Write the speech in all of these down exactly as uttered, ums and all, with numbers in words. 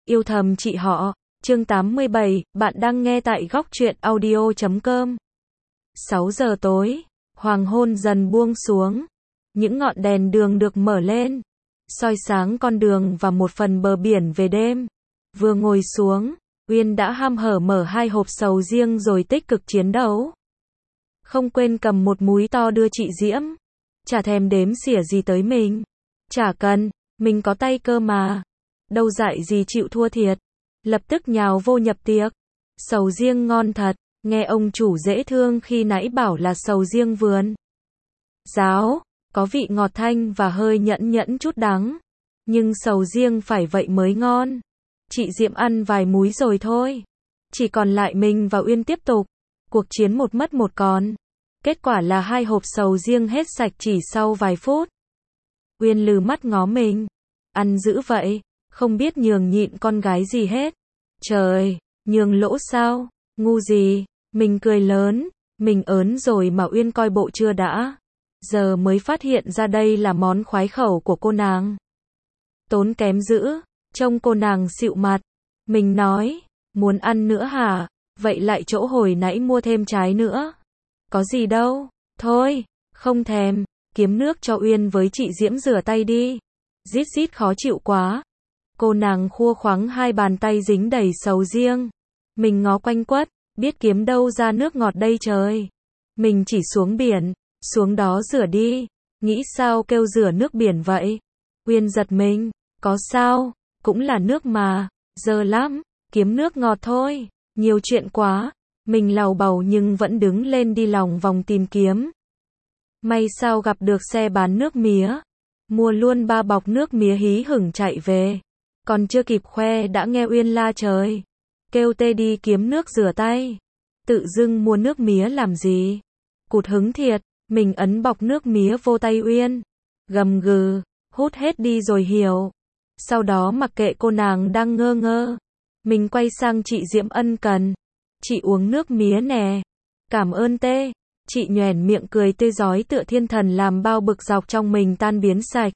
Yêu thầm chị họ. Chương tám mươi bảy, bạn đang nghe tại góc truyện audio chấm com. sáu giờ tối, hoàng hôn dần buông xuống. Những ngọn đèn đường được mở lên, soi sáng con đường và một phần bờ biển về đêm. Vừa ngồi xuống, Uyên đã ham hở mở hai hộp sầu riêng rồi tích cực chiến đấu. Không quên cầm một múi to đưa chị Diễm. Chả thèm đếm xỉa gì tới mình. Chả cần, mình có tay cơ mà. Đâu dại gì chịu thua thiệt. Lập tức nhào vô nhập tiệc. Sầu riêng ngon thật, nghe ông chủ dễ thương khi nãy bảo là sầu riêng vườn. Ráo, có vị ngọt thanh và hơi nhẫn nhẫn chút đắng. Nhưng sầu riêng phải vậy mới ngon. Chị Diệm ăn vài múi rồi thôi. Chỉ còn lại mình và Uyên tiếp tục. Cuộc chiến một mất một còn. Kết quả là hai hộp sầu riêng hết sạch chỉ sau vài phút. Uyên lừ mắt ngó mình. Ăn dữ vậy, không biết nhường nhịn con gái gì hết. Trời, nhường lỗ sao, ngu gì, mình cười lớn, mình ớn rồi mà Uyên coi bộ chưa đã. Giờ mới phát hiện ra đây là món khoái khẩu của cô nàng. Tốn kém dữ, trông cô nàng xịu mặt. Mình nói, muốn ăn nữa hả, vậy lại chỗ hồi nãy mua thêm trái nữa. Có gì đâu, thôi, không thèm, kiếm nước cho Uyên với chị Diễm rửa tay đi. Rít rít khó chịu quá. Cô nàng khua khoắng hai bàn tay dính đầy sầu riêng. Mình ngó quanh quất, biết kiếm đâu ra nước ngọt đây trời. Mình chỉ xuống biển, xuống đó rửa đi. Nghĩ sao kêu rửa nước biển vậy? Uyên giật mình, có sao, cũng là nước mà, dơ lắm, kiếm nước ngọt thôi, nhiều chuyện quá. Mình làu bầu nhưng vẫn đứng lên đi lòng vòng tìm kiếm. May sao gặp được xe bán nước mía. Mua luôn ba bọc nước mía hí hửng chạy về. Còn chưa kịp khoe đã nghe Uyên la trời. Kêu tê đi kiếm nước rửa tay. Tự dưng mua nước mía làm gì? Cụt hứng thiệt, mình ấn bọc nước mía vô tay Uyên. Gầm gừ, hút hết đi rồi hiểu. Sau đó mặc kệ cô nàng đang ngơ ngơ. Mình quay sang chị Diễm ân cần. Chị uống nước mía nè. Cảm ơn tê. Chị nhoẻn miệng cười tươi rói tựa thiên thần làm bao bực dọc trong mình tan biến sạch.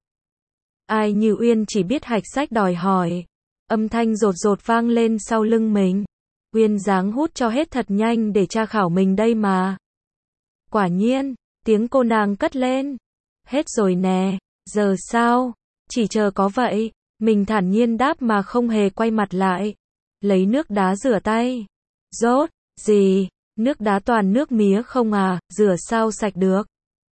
Ai như Uyên chỉ biết hạch sách đòi hỏi. Âm thanh rột rột vang lên sau lưng mình. Uyên dáng hút cho hết thật nhanh để tra khảo mình đây mà. Quả nhiên, tiếng cô nàng cất lên. Hết rồi nè, giờ sao? Chỉ chờ có vậy. Mình thản nhiên đáp mà không hề quay mặt lại. Lấy nước đá rửa tay. Rốt, gì? Nước đá toàn nước mía không à, rửa sao sạch được.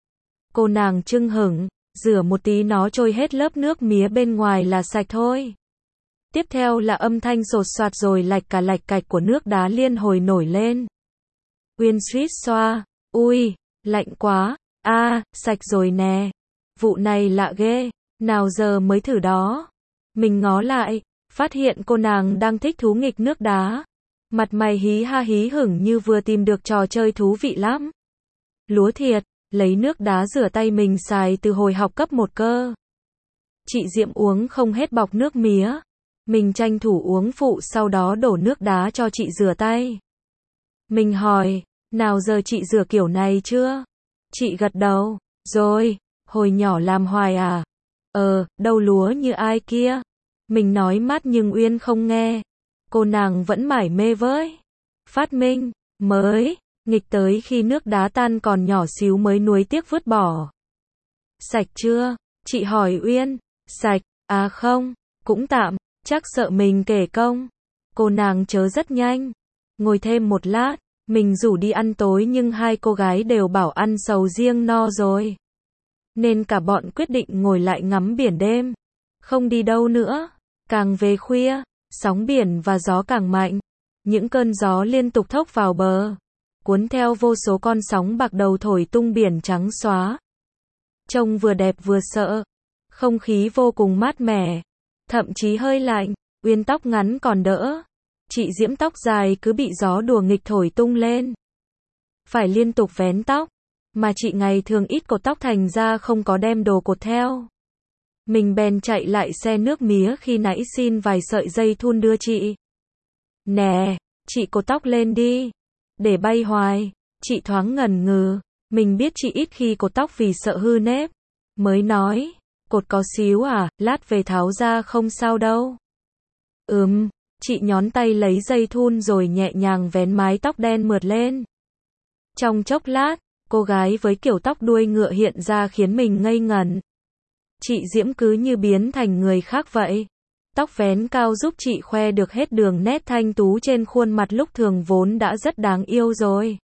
Cô nàng chưng hửng, rửa một tí nó trôi hết lớp nước mía bên ngoài là sạch thôi. Tiếp theo là âm thanh sột soạt rồi lạch cả lạch cạch của nước đá liên hồi nổi lên. Uyên suýt xoa, ui, lạnh quá, a, à, sạch rồi nè. Vụ này lạ ghê, nào giờ mới thử đó. Mình ngó lại, phát hiện cô nàng đang thích thú nghịch nước đá. Mặt mày hí ha hí hửng như vừa tìm được trò chơi thú vị lắm. Lúa thiệt, lấy nước đá rửa tay mình xài từ hồi học cấp một cơ. Chị Diệm uống không hết bọc nước mía. Mình tranh thủ uống phụ sau đó đổ nước đá cho chị rửa tay. Mình hỏi, nào giờ chị rửa kiểu này chưa? Chị gật đầu, rồi, hồi nhỏ làm hoài à? Ờ, đâu lúa như ai kia. Mình nói mát nhưng Uyên không nghe. Cô nàng vẫn mải mê với phát minh mới, nghịch tới khi nước đá tan còn nhỏ xíu mới nuối tiếc vứt bỏ. Sạch chưa? Chị hỏi Uyên. Sạch, à không, cũng tạm, chắc sợ mình kể công. Cô nàng chớ rất nhanh. Ngồi thêm một lát, mình rủ đi ăn tối nhưng hai cô gái đều bảo ăn sầu riêng no rồi. Nên cả bọn quyết định ngồi lại ngắm biển đêm. Không đi đâu nữa, càng về khuya. Sóng biển và gió càng mạnh. Những cơn gió liên tục thốc vào bờ. Cuốn theo vô số con sóng bạc đầu thổi tung biển trắng xóa. Trông vừa đẹp vừa sợ. Không khí vô cùng mát mẻ. Thậm chí hơi lạnh. Uyên tóc ngắn còn đỡ. Chị Diễm tóc dài cứ bị gió đùa nghịch thổi tung lên. Phải liên tục vén tóc. Mà chị ngày thường ít cột tóc thành ra không có đem đồ cột theo. Mình bèn chạy lại xe nước mía khi nãy xin vài sợi dây thun đưa chị. Nè, chị cột tóc lên đi. Để bay hoài. Chị thoáng ngần ngừ. Mình biết chị ít khi cột tóc vì sợ hư nếp. Mới nói, cột có xíu à, lát về tháo ra không sao đâu. Ừm, chị nhón tay lấy dây thun rồi nhẹ nhàng vén mái tóc đen mượt lên. Trong chốc lát, cô gái với kiểu tóc đuôi ngựa hiện ra khiến mình ngây ngẩn. Chị Diễm cứ như biến thành người khác vậy. Tóc vén cao giúp chị khoe được hết đường nét thanh tú trên khuôn mặt lúc thường vốn đã rất đáng yêu rồi.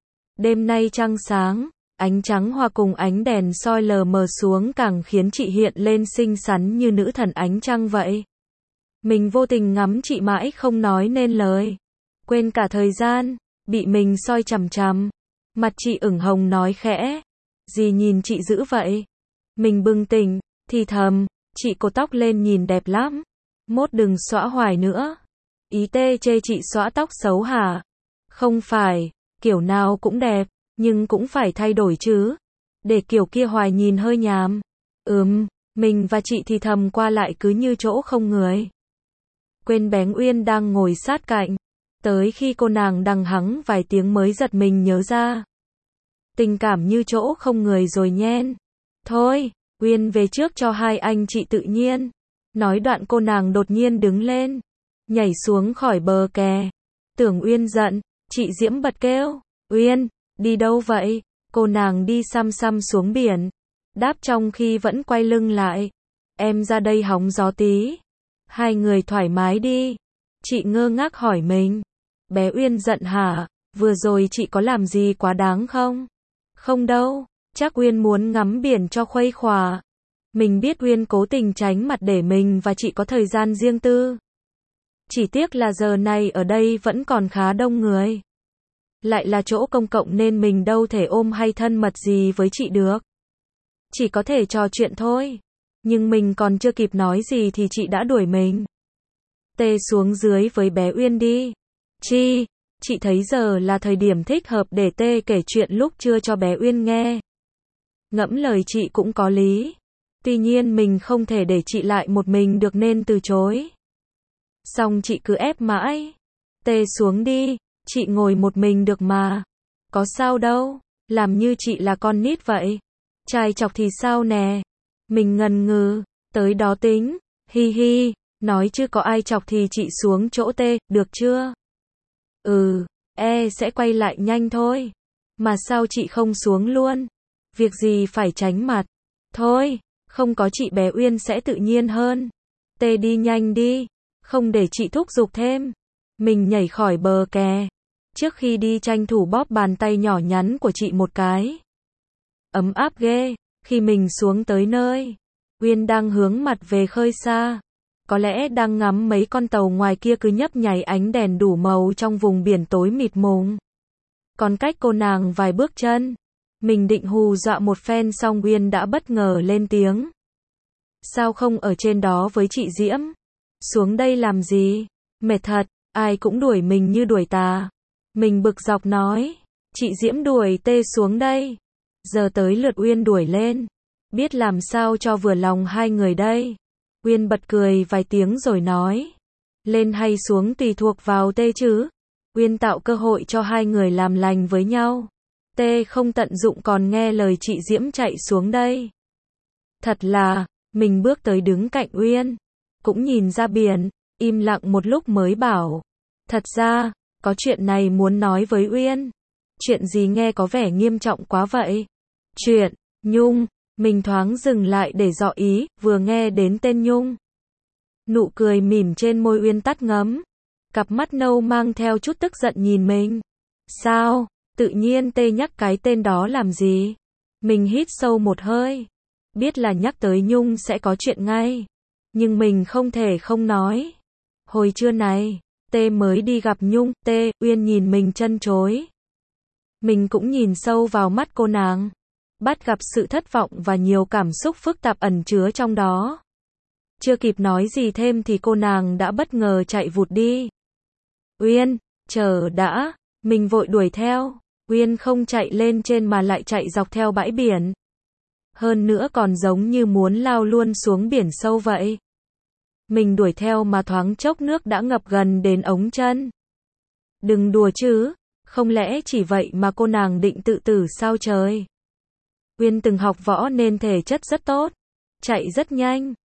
Đêm nay trăng sáng, ánh trắng hòa cùng ánh đèn soi lờ mờ xuống càng khiến chị hiện lên xinh xắn như nữ thần ánh trăng vậy. Mình vô tình ngắm chị mãi không nói nên lời. Quên cả thời gian, bị mình soi chằm chằm. Mặt chị ửng hồng nói khẽ. Gì nhìn chị dữ vậy? Mình bừng tỉnh, thì thầm, chị cột tóc lên nhìn đẹp lắm. Mốt đừng xõa hoài nữa. Ý tê chê chị xõa tóc xấu hả? Không phải, kiểu nào cũng đẹp, nhưng cũng phải thay đổi chứ. Để kiểu kia hoài nhìn hơi nhàm. Ừm, mình và chị thì thầm qua lại cứ như chỗ không người. Quên bén Uyên đang ngồi sát cạnh. Tới khi cô nàng đằng hắng vài tiếng mới giật mình nhớ ra. Tình cảm như chỗ không người rồi nhen. Thôi, Uyên về trước cho hai anh chị tự nhiên. Nói đoạn cô nàng đột nhiên đứng lên. Nhảy xuống khỏi bờ kè. Tưởng Uyên giận, chị Diễm bật kêu. Uyên, đi đâu vậy? Cô nàng đi xăm xăm xuống biển. Đáp trong khi vẫn quay lưng lại. Em ra đây hóng gió tí. Hai người thoải mái đi. Chị ngơ ngác hỏi mình. Bé Uyên giận hả? Vừa rồi chị có làm gì quá đáng không? Không đâu, chắc Uyên muốn ngắm biển cho khuây khỏa. Mình biết Uyên cố tình tránh mặt để mình và chị có thời gian riêng tư. Chỉ tiếc là giờ này ở đây vẫn còn khá đông người. Lại là chỗ công cộng nên mình đâu thể ôm hay thân mật gì với chị được. Chỉ có thể trò chuyện thôi. Nhưng mình còn chưa kịp nói gì thì chị đã đuổi mình. Tê xuống dưới với bé Uyên đi. Chi, chị thấy giờ là thời điểm thích hợp để Tê kể chuyện lúc trưa cho bé Uyên nghe. Ngẫm lời chị cũng có lý. Tuy nhiên mình không thể để chị lại một mình được nên từ chối. Xong chị cứ ép mãi. Tê xuống đi, chị ngồi một mình được mà. Có sao đâu, làm như chị là con nít vậy. Trai chọc thì sao nè. Mình ngần ngừ, tới đó tính, hi hi, nói chứ có ai chọc thì chị xuống chỗ Tê, được chưa? Ừ, e sẽ quay lại nhanh thôi. Mà sao chị không xuống luôn? Việc gì phải tránh mặt? Thôi, không có chị bé Uyên sẽ tự nhiên hơn. Tê đi nhanh đi, không để chị thúc giục thêm. Mình nhảy khỏi bờ kè. Trước khi đi tranh thủ bóp bàn tay nhỏ nhắn của chị một cái. Ấm áp ghê, khi mình xuống tới nơi. Uyên đang hướng mặt về khơi xa. Có lẽ đang ngắm mấy con tàu ngoài kia cứ nhấp nháy ánh đèn đủ màu trong vùng biển tối mịt mùng. Còn cách cô nàng vài bước chân. Mình định hù dọa một phen xong Uyên đã bất ngờ lên tiếng. Sao không ở trên đó với chị Diễm? Xuống đây làm gì? Mệt thật, ai cũng đuổi mình như đuổi tà. Mình bực dọc nói. Chị Diễm đuổi Tê xuống đây. Giờ tới lượt Uyên đuổi lên. Biết làm sao cho vừa lòng hai người đây. Uyên bật cười vài tiếng rồi nói. Lên hay xuống tùy thuộc vào Tê chứ. Uyên tạo cơ hội cho hai người làm lành với nhau. Tê không tận dụng còn nghe lời chị Diễm chạy xuống đây. Thật là, mình bước tới đứng cạnh Uyên. Cũng nhìn ra biển, im lặng một lúc mới bảo. Thật ra, có chuyện này muốn nói với Uyên. Chuyện gì nghe có vẻ nghiêm trọng quá vậy? Chuyện, Nhung. Mình thoáng dừng lại để dọ ý, vừa nghe đến tên Nhung. Nụ cười mỉm trên môi Uyên tắt ngấm. Cặp mắt nâu mang theo chút tức giận nhìn mình. Sao, tự nhiên Tê nhắc cái tên đó làm gì? Mình hít sâu một hơi. Biết là nhắc tới Nhung sẽ có chuyện ngay. Nhưng mình không thể không nói. Hồi trưa này, Tê mới đi gặp Nhung. Tê, Uyên nhìn mình chân chối. Mình cũng nhìn sâu vào mắt cô nàng. Bắt gặp sự thất vọng và nhiều cảm xúc phức tạp ẩn chứa trong đó. Chưa kịp nói gì thêm thì cô nàng đã bất ngờ chạy vụt đi. Uyên, chờ đã, mình vội đuổi theo. Uyên không chạy lên trên mà lại chạy dọc theo bãi biển. Hơn nữa còn giống như muốn lao luôn xuống biển sâu vậy. Mình đuổi theo mà thoáng chốc nước đã ngập gần đến ống chân. Đừng đùa chứ, không lẽ chỉ vậy mà cô nàng định tự tử sao trời? Uyên từng học võ nên thể chất rất tốt, chạy rất nhanh,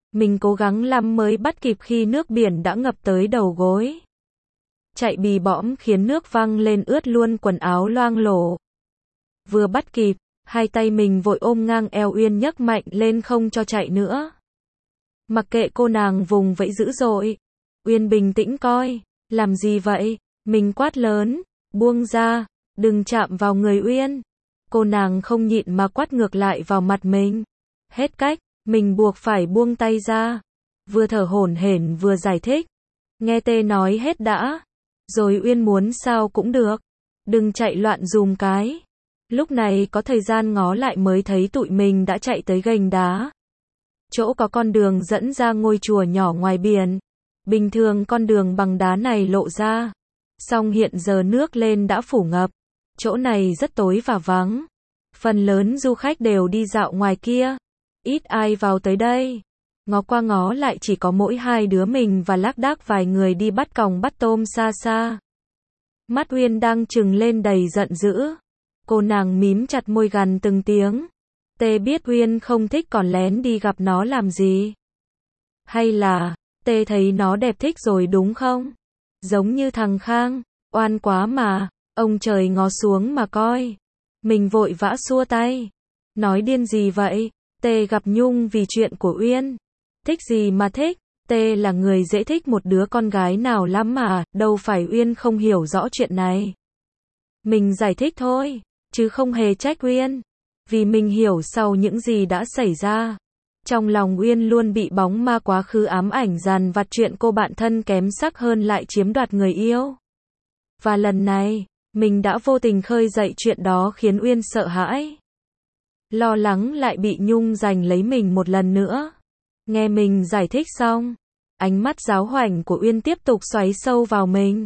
Mình cố gắng lắm mới bắt kịp khi nước biển đã ngập tới đầu gối. Chạy bì bõm khiến nước văng lên ướt luôn quần áo loang lổ. Vừa bắt kịp, hai tay mình vội ôm ngang eo Uyên nhấc mạnh lên không cho chạy nữa. Mặc kệ cô nàng vùng vẫy dữ dội. Uyên bình tĩnh coi, làm gì vậy? Mình quát lớn, buông ra, đừng chạm vào người Uyên. Cô nàng không nhịn mà quát ngược lại vào mặt mình. Hết cách, mình buộc phải buông tay ra. Vừa thở hổn hển vừa giải thích. Nghe tê nói hết đã. Rồi Uyên muốn sao cũng được. Đừng chạy loạn dùm cái. Lúc này có thời gian ngó lại mới thấy tụi mình đã chạy tới gành đá. Chỗ có con đường dẫn ra ngôi chùa nhỏ ngoài biển. Bình thường con đường bằng đá này lộ ra. Song hiện giờ nước lên đã phủ ngập. Chỗ này rất tối và vắng. Phần lớn du khách đều đi dạo ngoài kia. Ít ai vào tới đây. Ngó qua ngó lại chỉ có mỗi hai đứa mình và lác đác vài người đi bắt còng bắt tôm xa xa. Mắt Uyên đang trừng lên đầy giận dữ. Cô nàng mím chặt môi gằn từng tiếng. Tê biết Uyên không thích còn lén đi gặp nó làm gì. Hay là, Tê thấy nó đẹp thích rồi đúng không? Giống như thằng Khang, oan quá mà, ông trời ngó xuống mà coi. Mình vội vã xua tay. Nói điên gì vậy? Tê gặp Nhung vì chuyện của Uyên. Thích gì mà thích? Tê là người dễ thích một đứa con gái nào lắm mà, đâu phải Uyên không hiểu rõ chuyện này. Mình giải thích thôi, chứ không hề trách Uyên. Vì mình hiểu sau những gì đã xảy ra. Trong lòng Uyên luôn bị bóng ma quá khứ ám ảnh dằn vặt chuyện cô bạn thân kém sắc hơn lại chiếm đoạt người yêu. Và lần này, mình đã vô tình khơi dậy chuyện đó khiến Uyên sợ hãi. Lo lắng lại bị Nhung giành lấy mình một lần nữa. Nghe mình giải thích xong, ánh mắt giáo hoảnh của Uyên tiếp tục xoáy sâu vào mình.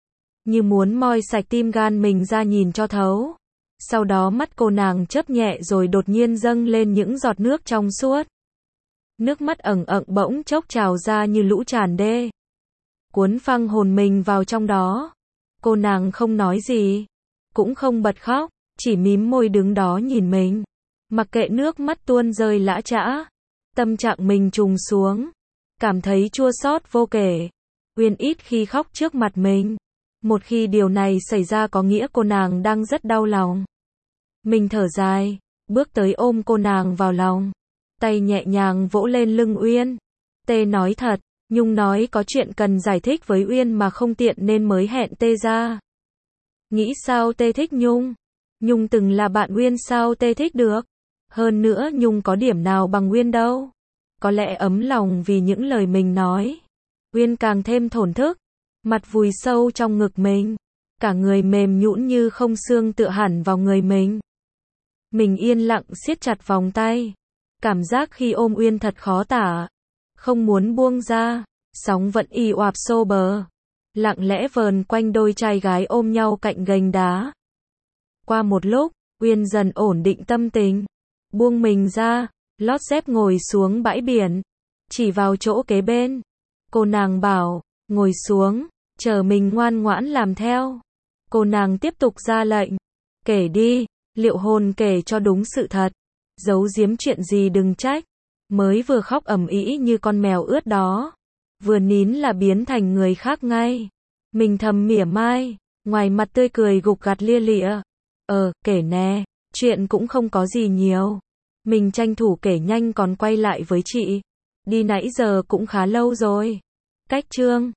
Như muốn moi sạch tim gan mình ra nhìn cho thấu. Sau đó mắt cô nàng chớp nhẹ rồi đột nhiên dâng lên những giọt nước trong suốt. Nước mắt ẩn ẩn bỗng chốc trào ra như lũ tràn đê. Cuốn phăng hồn mình vào trong đó. Cô nàng không nói gì, cũng không bật khóc, chỉ mím môi đứng đó nhìn mình. Mặc kệ nước mắt tuôn rơi lã chã, tâm trạng mình trùng xuống, cảm thấy chua xót vô kể. Uyên ít khi khóc trước mặt mình. Một khi điều này xảy ra có nghĩa cô nàng đang rất đau lòng. Mình thở dài, bước tới ôm cô nàng vào lòng. Tay nhẹ nhàng vỗ lên lưng Uyên. Tê nói thật, Nhung nói có chuyện cần giải thích với Uyên mà không tiện nên mới hẹn Tê ra. Nghĩ sao Tê thích Nhung? Nhung từng là bạn Uyên sao Tê thích được? Hơn nữa Nhung có điểm nào bằng Uyên đâu. Có lẽ ấm lòng vì những lời mình nói. Uyên càng thêm thổn thức. Mặt vùi sâu trong ngực mình. Cả người mềm nhũn như không xương tựa hẳn vào người mình. Mình yên lặng siết chặt vòng tay. Cảm giác khi ôm Uyên thật khó tả. Không muốn buông ra. Sóng vẫn ì oạp xô bờ. Lặng lẽ vờn quanh đôi trai gái ôm nhau cạnh gành đá. Qua một lúc, Uyên dần ổn định tâm tình. Buông mình ra, lót dép ngồi xuống bãi biển. Chỉ vào chỗ kế bên. Cô nàng bảo, ngồi xuống, chờ mình ngoan ngoãn làm theo. Cô nàng tiếp tục ra lệnh. Kể đi, liệu hồn kể cho đúng sự thật. Giấu giếm chuyện gì đừng trách. Mới vừa khóc ầm ĩ như con mèo ướt đó. Vừa nín là biến thành người khác ngay. Mình thầm mỉa mai, ngoài mặt tươi cười gục gặt lia lịa. Ờ, kể nè, chuyện cũng không có gì nhiều. Mình tranh thủ kể nhanh còn quay lại với chị. Đi nãy giờ cũng khá lâu rồi. Cách chương